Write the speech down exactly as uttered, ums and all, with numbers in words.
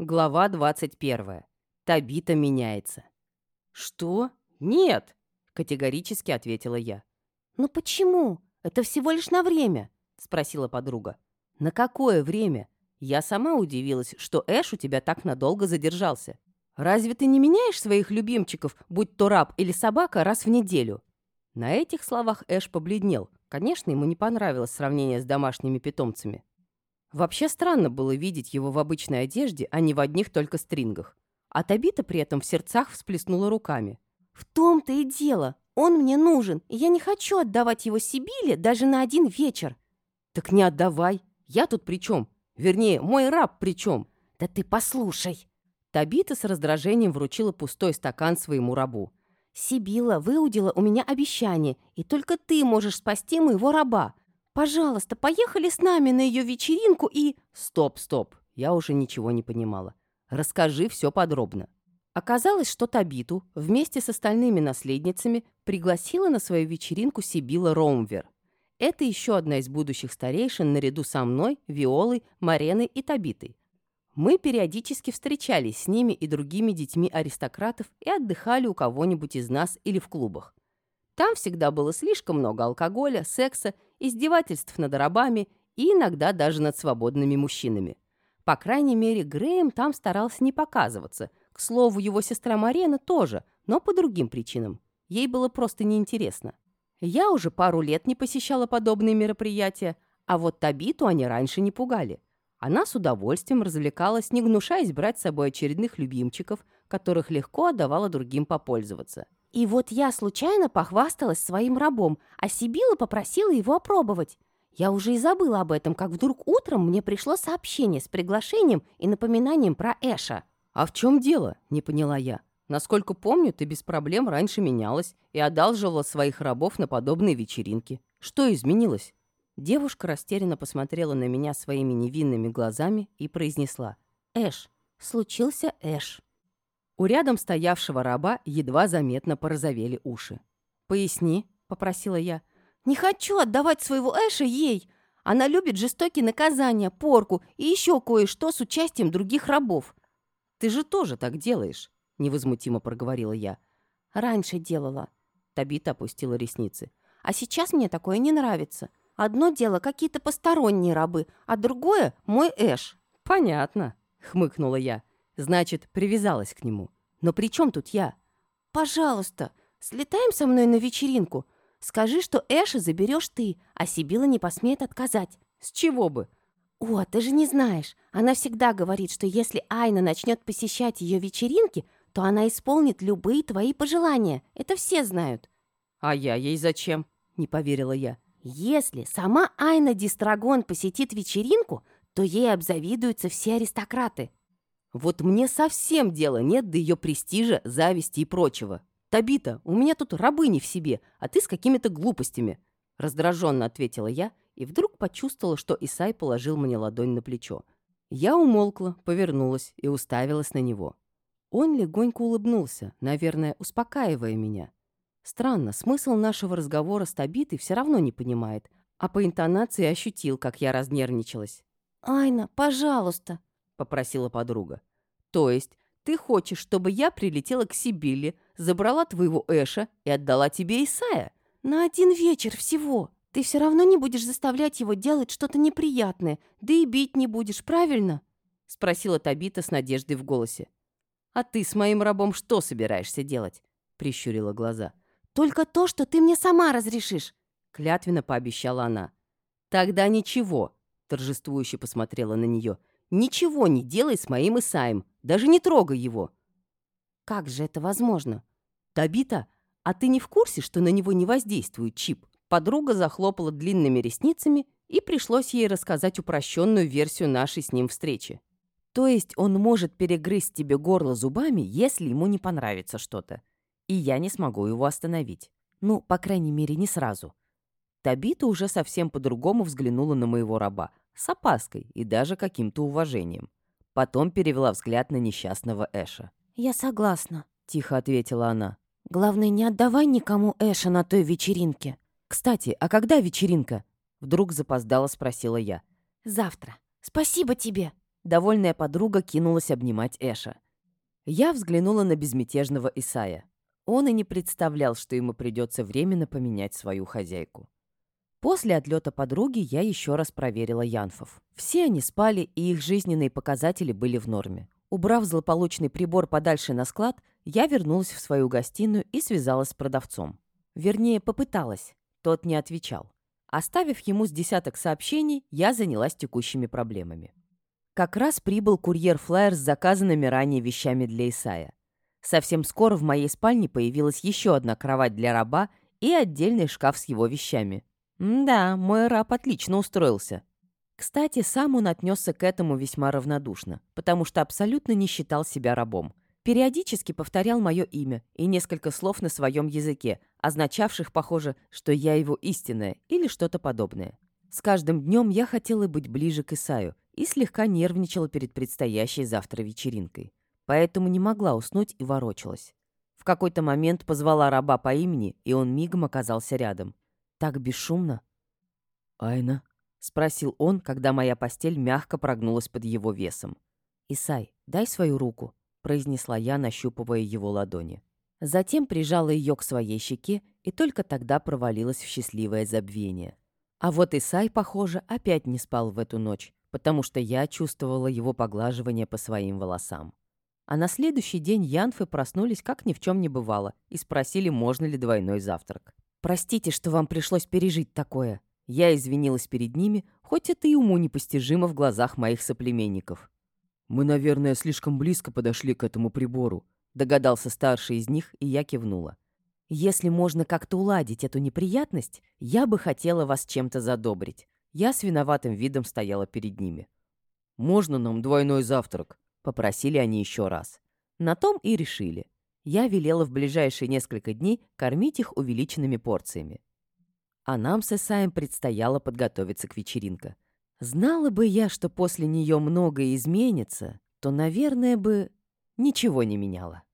Глава двадцать первая. Табита меняется. «Что? Нет!» — категорически ответила я. «Ну почему? Это всего лишь на время», — спросила подруга. «На какое время? Я сама удивилась, что Эш у тебя так надолго задержался. Разве ты не меняешь своих любимчиков, будь то раб или собака, раз в неделю?» На этих словах Эш побледнел. Конечно, ему не понравилось сравнение с домашними питомцами. Вообще странно было видеть его в обычной одежде, а не в одних только стрингах. А Табита при этом в сердцах всплеснула руками. «В том-то и дело. Он мне нужен, и я не хочу отдавать его Сибиле даже на один вечер». «Так не отдавай. Я тут при чем? Вернее, мой раб при чем?» «Да ты послушай». Табита с раздражением вручила пустой стакан своему рабу. «Сибила выудила у меня обещание, и только ты можешь спасти моего раба. Пожалуйста, поехали с нами на ее вечеринку и...» «Стоп, стоп!» Я уже ничего не понимала. «Расскажи все подробно». Оказалось, что Табиту вместе с остальными наследницами пригласила на свою вечеринку Сибила Роумвер. Это еще одна из будущих старейшин наряду со мной, Виолой, Мареной и Табитой. Мы периодически встречались с ними и другими детьми аристократов и отдыхали у кого-нибудь из нас или в клубах. Там всегда было слишком много алкоголя, секса, издевательств над рабами и иногда даже над свободными мужчинами. По крайней мере, Грэем там старался не показываться. К слову, его сестра Марена тоже, но по другим причинам. Ей было просто неинтересно. Я уже пару лет не посещала подобные мероприятия, а вот Табиту они раньше не пугали. Она с удовольствием развлекалась, не гнушаясь брать с собой очередных любимчиков, которых легко отдавала другим попользоваться. «И вот я случайно похвасталась своим рабом, а Сибила попросила его опробовать. Я уже и забыла об этом, как вдруг утром мне пришло сообщение с приглашением и напоминанием про Эша». «А в чем дело?» — не поняла я. «Насколько помню, ты без проблем раньше менялась и одалживала своих рабов на подобные вечеринки. Что изменилось?» Девушка растерянно посмотрела на меня своими невинными глазами и произнесла: «Эш, случился Эш». У рядом стоявшего раба едва заметно порозовели уши. «Поясни», — попросила я. «Не хочу отдавать своего Эша ей. Она любит жестокие наказания, порку и еще кое-что с участием других рабов». «Ты же тоже так делаешь», — невозмутимо проговорила я. «Раньше делала». Табита опустила ресницы. «А сейчас мне такое не нравится. Одно дело какие-то посторонние рабы, а другое — мой Эш». «Понятно», — хмыкнула я. «Значит, привязалась к нему. Но при чем тут я?» «Пожалуйста, слетаем со мной на вечеринку. Скажи, что Эша заберешь ты, а Сибила не посмеет отказать». «С чего бы?» «О, ты же не знаешь. Она всегда говорит, что если Айна начнет посещать ее вечеринки, то она исполнит любые твои пожелания. Это все знают». «А я ей зачем?» — не поверила я. «Если сама Айна Дистрагон посетит вечеринку, то ей обзавидуются все аристократы». «Вот мне совсем дела нет до ее престижа, зависти и прочего. Табита, у меня тут рабы не в себе, а ты с какими-то глупостями», — раздраженно ответила я и вдруг почувствовала, что Исай положил мне ладонь на плечо. Я умолкла, повернулась и уставилась на него. Он легонько улыбнулся, наверное, успокаивая меня. Странно, смысл нашего разговора с Табитой все равно не понимает, а по интонации ощутил, как я разнервничалась. «Айна, пожалуйста», — попросила подруга. «То есть ты хочешь, чтобы я прилетела к Сибилле, забрала твоего Эша и отдала тебе Исая?» «На один вечер всего. Ты все равно не будешь заставлять его делать что-то неприятное, да и бить не будешь, правильно?» — спросила Табита с надеждой в голосе. «А ты с моим рабом что собираешься делать?» — прищурила глаза. «Только то, что ты мне сама разрешишь», — клятвенно пообещала она. «Тогда ничего», — торжествующе посмотрела на нее. «Ничего не делай с моим Исаем, даже не трогай его». «Как же это возможно?» «Табита, а ты не в курсе, что на него не воздействует чип?» Подруга захлопала длинными ресницами, и пришлось ей рассказать упрощенную версию нашей с ним встречи. «То есть он может перегрызть тебе горло зубами, если ему не понравится что-то. И я не смогу его остановить. Ну, по крайней мере, не сразу». Табита уже совсем по-другому взглянула на моего раба, с опаской и даже каким-то уважением. Потом перевела взгляд на несчастного Эша. «Я согласна», — тихо ответила она. «Главное, не отдавай никому Эша на той вечеринке». «Кстати, а когда вечеринка?» — вдруг запоздало спросила я. «Завтра. Спасибо тебе». Довольная подруга кинулась обнимать Эша. Я взглянула на безмятежного Исая. Он и не представлял, что ему придется временно поменять свою хозяйку. После отлета подруги я еще раз проверила янфов. Все они спали, и их жизненные показатели были в норме. Убрав злополучный прибор подальше на склад, я вернулась в свою гостиную и связалась с продавцом. Вернее, попыталась. Тот не отвечал. Оставив ему с десяток сообщений, я занялась текущими проблемами. Как раз прибыл курьер-флаер с заказанными ранее вещами для Исая. Совсем скоро в моей спальне появилась еще одна кровать для раба и отдельный шкаф с его вещами. М-да, мой раб отлично устроился. Кстати, сам он отнесся к этому весьма равнодушно, потому что абсолютно не считал себя рабом. Периодически повторял мое имя и несколько слов на своем языке, означавших, похоже, что я его истинная или что-то подобное. С каждым днем я хотела быть ближе к Исаю и слегка нервничала перед предстоящей завтра вечеринкой. Поэтому не могла уснуть и ворочалась. В какой-то момент позвала раба по имени, и он мигом оказался рядом. Так бесшумно. «Айна?» — спросил он, когда моя постель мягко прогнулась под его весом. «Исай, дай свою руку», — произнесла я, нащупывая его ладони. Затем прижала ее к своей щеке и только тогда провалилась в счастливое забвение. А вот Исай, похоже, опять не спал в эту ночь, потому что я чувствовала его поглаживание по своим волосам. А на следующий день янфы проснулись, как ни в чем не бывало, и спросили, можно ли двойной завтрак. «Простите, что вам пришлось пережить такое». Я извинилась перед ними, хоть это и уму непостижимо в глазах моих соплеменников. «Мы, наверное, слишком близко подошли к этому прибору», догадался старший из них, и я кивнула. «Если можно как-то уладить эту неприятность, я бы хотела вас чем-то задобрить». Я с виноватым видом стояла перед ними. «Можно нам двойной завтрак?» — попросили они еще раз. На том и решили. Я велела в ближайшие несколько дней кормить их увеличенными порциями. А нам с Исаем предстояло подготовиться к вечеринке. Знала бы я, что после нее многое изменится, то, наверное, бы ничего не меняла.